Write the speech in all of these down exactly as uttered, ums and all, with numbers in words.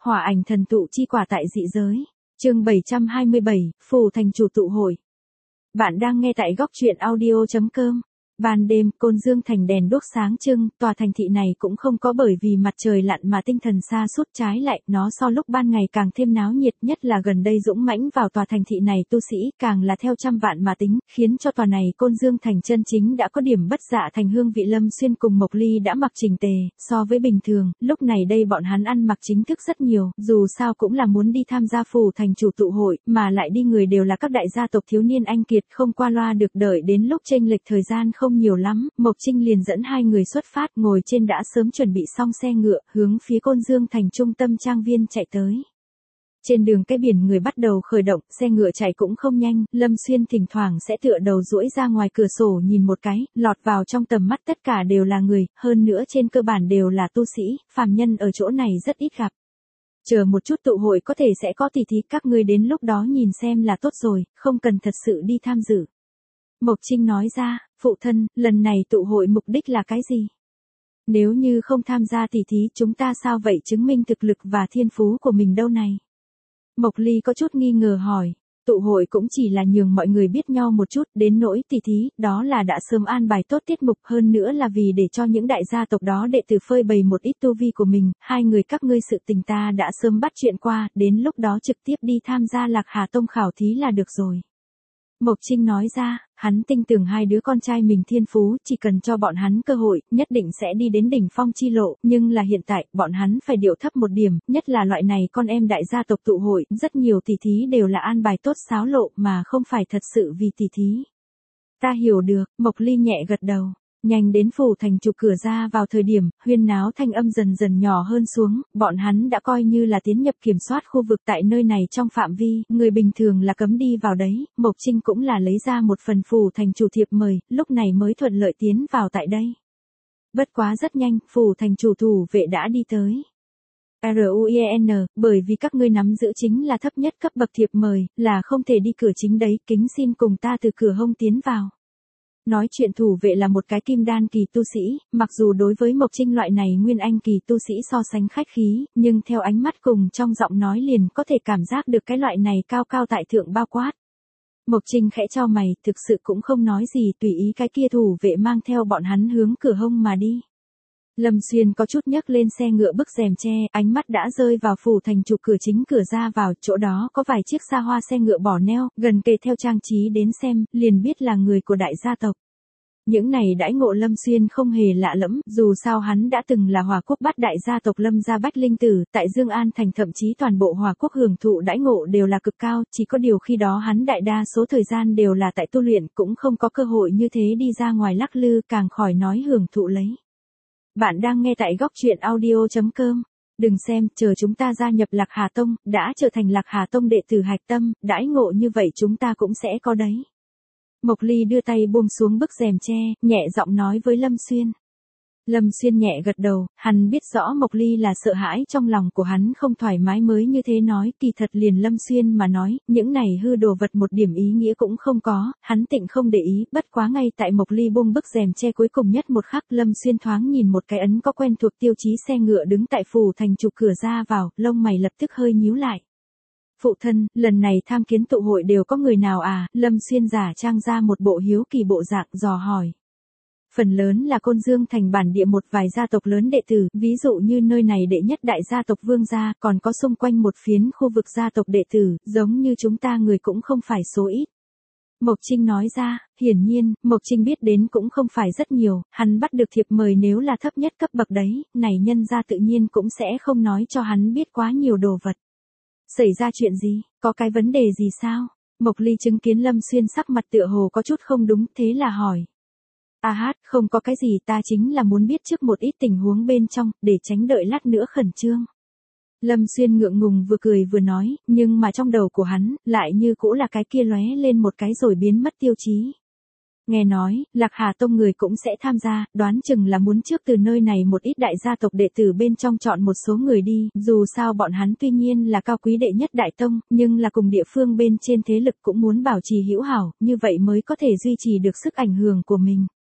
Hỏa ảnh thần tụ chi quả tại dị giới. Chương bảy trăm hai mươi bảy, Phù Thành Chủ tụ hội. Bạn đang nghe tại góc truyện audio chấm com. Ban đêm, Côn Dương thành đèn đuốc sáng trưng, tòa thành thị này cũng không có bởi vì mặt trời lặn mà tinh thần sa sút, trái lại, nó so lúc ban ngày càng thêm náo nhiệt, nhất là gần đây dũng mãnh vào tòa thành thị này tu sĩ, càng là theo trăm vạn mà tính, khiến cho tòa này Côn Dương thành chân chính đã có điểm bất dạ thành hương vị. Lâm Xuyên cùng Mộc Ly đã mặc chỉnh tề, so với bình thường, lúc này đây bọn hắn ăn mặc chính thức rất nhiều, dù sao cũng là muốn đi tham gia Phù Thành Chủ tụ hội, mà lại đi người đều là các đại gia tộc thiếu niên anh kiệt, không qua loa được, đợi đến lúc chênh lệch thời gian không nhiều lắm, Mộc Trinh liền dẫn hai người xuất phát, ngồi trên đã sớm chuẩn bị xong xe ngựa, hướng phía Côn Dương thành trung tâm trang viên chạy tới. Trên đường cái biển người bắt đầu khởi động, xe ngựa chạy cũng không nhanh, Lâm Xuyên thỉnh thoảng sẽ tựa đầu duỗi ra ngoài cửa sổ nhìn một cái, lọt vào trong tầm mắt tất cả đều là người, hơn nữa trên cơ bản đều là tu sĩ, phàm nhân ở chỗ này rất ít gặp. Chờ một chút tụ hội có thể sẽ có tỷ thí, các ngươi đến lúc đó nhìn xem là tốt rồi, không cần thật sự đi tham dự. Mộc Trinh nói ra, phụ thân, lần này tụ hội mục đích là cái gì? Nếu như không tham gia tỷ thí chúng ta sao vậy chứng minh thực lực và thiên phú của mình đâu này? Mộc Ly có chút nghi ngờ hỏi, tụ hội cũng chỉ là nhường mọi người biết nhau một chút, đến nỗi tỷ thí, đó là đã sớm an bài tốt tiết mục, hơn nữa là vì để cho những đại gia tộc đó đệ tử phơi bày một ít tu vi của mình, hai người các ngươi sự tình ta đã sớm bắt chuyện qua, đến lúc đó trực tiếp đi tham gia Lạc Hà Tông khảo thí là được rồi. Mộc Trinh nói ra, hắn tin tưởng hai đứa con trai mình thiên phú, chỉ cần cho bọn hắn cơ hội, nhất định sẽ đi đến đỉnh phong chi lộ, nhưng là hiện tại, bọn hắn phải điệu thấp một điểm, nhất là loại này con em đại gia tộc tụ hội, rất nhiều tỷ thí đều là an bài tốt xáo lộ, mà không phải thật sự vì tỷ thí. Ta hiểu được, Mộc Ly nhẹ gật đầu. Nhanh đến Phù Thành Chủ cửa ra vào thời điểm, huyên náo thanh âm dần dần nhỏ hơn xuống, bọn hắn đã coi như là tiến nhập kiểm soát khu vực tại nơi này trong phạm vi, người bình thường là cấm đi vào đấy, Mộc Trinh cũng là lấy ra một phần Phù Thành Chủ thiệp mời, lúc này mới thuận lợi tiến vào tại đây. Bất quá rất nhanh, Phù Thành Chủ thủ vệ đã đi tới. RUIN, bởi vì các ngươi nắm giữ chính là thấp nhất cấp bậc thiệp mời, là không thể đi cửa chính đấy, kính xin cùng ta từ cửa hông tiến vào. Nói chuyện thủ vệ là một cái kim đan kỳ tu sĩ, mặc dù đối với Mộc Trinh loại này nguyên anh kỳ tu sĩ so sánh khách khí, nhưng theo ánh mắt cùng trong giọng nói liền có thể cảm giác được cái loại này cao cao tại thượng bao quát. Mộc Trinh khẽ chau mày, thực sự cũng không nói gì, tùy ý cái kia thủ vệ mang theo bọn hắn hướng cửa hông mà đi. Lâm Xuyên có chút nhấc lên xe ngựa bức rèm che, ánh mắt đã rơi vào Phù Thành Chủ cửa chính cửa ra vào, chỗ đó có vài chiếc xa hoa xe ngựa bỏ neo, gần kề theo trang trí đến xem, liền biết là người của đại gia tộc. Những này đãi ngộ Lâm Xuyên không hề lạ lẫm, dù sao hắn đã từng là Hòa Quốc bát đại gia tộc Lâm gia bách linh tử, tại Dương An thành thậm chí toàn bộ Hòa Quốc hưởng thụ đãi ngộ đều là cực cao, chỉ có điều khi đó hắn đại đa số thời gian đều là tại tu luyện, cũng không có cơ hội như thế đi ra ngoài lắc lư, càng khỏi nói hưởng thụ lấy. Bạn đang nghe tại góc truyện audio chấm com. Đừng xem, chờ chúng ta gia nhập Lạc Hà Tông, đã trở thành Lạc Hà Tông đệ tử hạch tâm, đãi ngộ như vậy chúng ta cũng sẽ có đấy. Mộc Ly đưa tay buông xuống bức rèm che, nhẹ giọng nói với Lâm Xuyên. Lâm Xuyên nhẹ gật đầu, hắn biết rõ Mộc Ly là sợ hãi trong lòng của hắn không thoải mái mới như thế nói, kỳ thật liền Lâm Xuyên mà nói, những này hư đồ vật một điểm ý nghĩa cũng không có, hắn tịnh không để ý, bất quá ngay tại Mộc Ly buông bức rèm che cuối cùng nhất một khắc, Lâm Xuyên thoáng nhìn một cái ấn có quen thuộc tiêu chí xe ngựa đứng tại Phù Thành Chủ cửa ra vào, lông mày lập tức hơi nhíu lại. Phụ thân, lần này tham kiến tụ hội đều có người nào à? Lâm Xuyên giả trang ra một bộ hiếu kỳ bộ dạng dò hỏi. Phần lớn là Côn Dương thành bản địa một vài gia tộc lớn đệ tử, ví dụ như nơi này đệ nhất đại gia tộc Vương gia, còn có xung quanh một phiến khu vực gia tộc đệ tử, giống như chúng ta người cũng không phải số ít. Mộc Trinh nói ra, hiển nhiên, Mộc Trinh biết đến cũng không phải rất nhiều, hắn bắt được thiệp mời nếu là thấp nhất cấp bậc đấy, này nhân gia tự nhiên cũng sẽ không nói cho hắn biết quá nhiều đồ vật. Xảy ra chuyện gì, có cái vấn đề gì sao? Mộc Ly chứng kiến Lâm Xuyên sắc mặt tựa hồ có chút không đúng, thế là hỏi. A hát, không có cái gì, ta chính là muốn biết trước một ít tình huống bên trong, để tránh đợi lát nữa khẩn trương. Lâm Xuyên ngượng ngùng vừa cười vừa nói, nhưng mà trong đầu của hắn, lại như cũ là cái kia lóe lên một cái rồi biến mất tiêu chí. Nghe nói, Lạc Hà Tông người cũng sẽ tham gia, đoán chừng là muốn trước từ nơi này một ít đại gia tộc đệ tử bên trong chọn một số người đi, dù sao bọn hắn tuy nhiên là cao quý đệ nhất đại tông, nhưng là cùng địa phương bên trên thế lực cũng muốn bảo trì hữu hảo, như vậy mới có thể duy trì được sức ảnh hưởng của mình.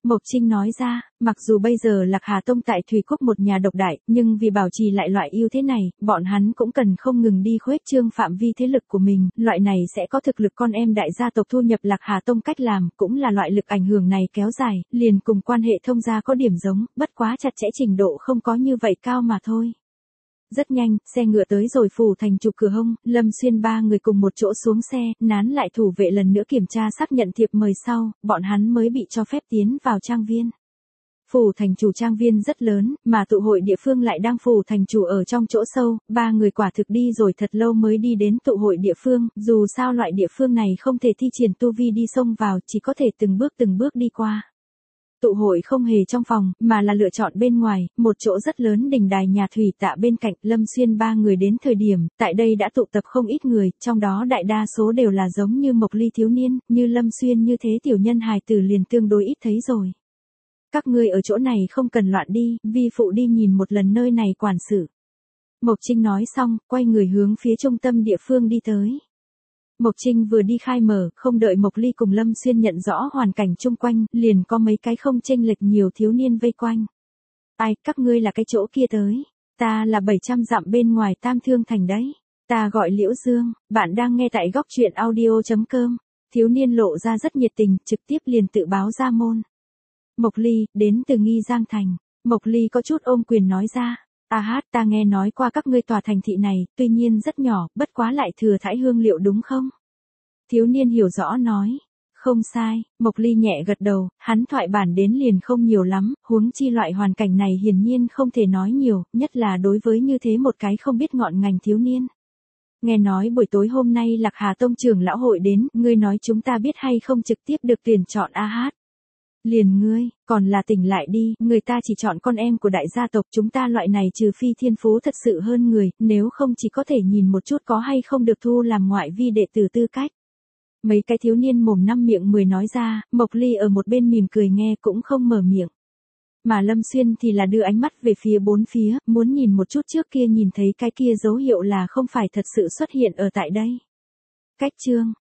Mộc Trinh nói ra, mặc dù bây giờ Lạc Hà Tông tại Thủy Quốc một nhà độc đại, nhưng vì bảo trì lại loại ưu thế này, bọn hắn cũng cần không ngừng đi khuếch trương phạm vi thế lực của mình, loại này sẽ có thực lực con em đại gia tộc thu nhập Lạc Hà Tông cách làm, cũng là loại lực ảnh hưởng này kéo dài, liền cùng quan hệ thông gia có điểm giống, bất quá chặt chẽ trình độ không có như vậy cao mà thôi. Rất nhanh, xe ngựa tới rồi phủ thành chủ cửa hông, Lâm Xuyên ba người cùng một chỗ xuống xe, nán lại thủ vệ lần nữa kiểm tra xác nhận thiệp mời sau, bọn hắn mới bị cho phép tiến vào trang viên. Phủ thành chủ trang viên rất lớn, mà tụ hội địa phương lại đang phủ thành chủ ở trong chỗ sâu, ba người quả thực đi rồi thật lâu mới đi đến tụ hội địa phương, dù sao loại địa phương này không thể thi triển tu vi đi xông vào, chỉ có thể từng bước từng bước đi qua. Tụ hội không hề trong phòng, mà là lựa chọn bên ngoài, một chỗ rất lớn đình đài nhà thủy tạ bên cạnh, Lâm Xuyên ba người đến thời điểm, tại đây đã tụ tập không ít người, trong đó đại đa số đều là giống như Mộc Ly thiếu niên, như Lâm Xuyên như thế tiểu nhân hài tử liền tương đối ít thấy rồi. Các ngươi ở chỗ này không cần loạn đi, vi phụ đi nhìn một lần nơi này quản sự. Mộc Trinh nói xong, quay người hướng phía trung tâm địa phương đi tới. Mộc Trinh vừa đi khai mở, không đợi Mộc Ly cùng Lâm Xuyên nhận rõ hoàn cảnh chung quanh, liền có mấy cái không chênh lệch nhiều thiếu niên vây quanh. Ai, các ngươi là cái chỗ kia tới. Ta là bảy trăm dặm bên ngoài Tam Thương Thành đấy. Ta gọi Liễu Dương, bạn đang nghe tại góc truyện audio chấm com. Thiếu niên lộ ra rất nhiệt tình, trực tiếp liền tự báo ra môn. Mộc Ly, đến từ Nghi Giang Thành. Mộc Ly có chút ôm quyền nói ra. A hát, ta nghe nói qua các ngươi tòa thành thị này, tuy nhiên rất nhỏ, bất quá lại thừa thãi hương liệu đúng không? Thiếu niên hiểu rõ nói. Không sai, Mộc Ly nhẹ gật đầu, hắn thoại bản đến liền không nhiều lắm, huống chi loại hoàn cảnh này hiển nhiên không thể nói nhiều, nhất là đối với như thế một cái không biết ngọn ngành thiếu niên. Nghe nói buổi tối hôm nay Lạc Hà Tông trưởng lão hội đến, ngươi nói chúng ta biết hay không trực tiếp được tuyển chọn A hát. Liền ngươi, còn là tỉnh lại đi, người ta chỉ chọn con em của đại gia tộc, chúng ta loại này trừ phi thiên phú thật sự hơn người, nếu không chỉ có thể nhìn một chút có hay không được thu làm ngoại vi đệ tử tư cách. Mấy cái thiếu niên mồm năm miệng mười nói ra, Mộc Ly ở một bên mỉm cười nghe cũng không mở miệng. Mà Lâm Xuyên thì là đưa ánh mắt về phía bốn phía, muốn nhìn một chút trước kia nhìn thấy cái kia dấu hiệu là không phải thật sự xuất hiện ở tại đây. Cách chương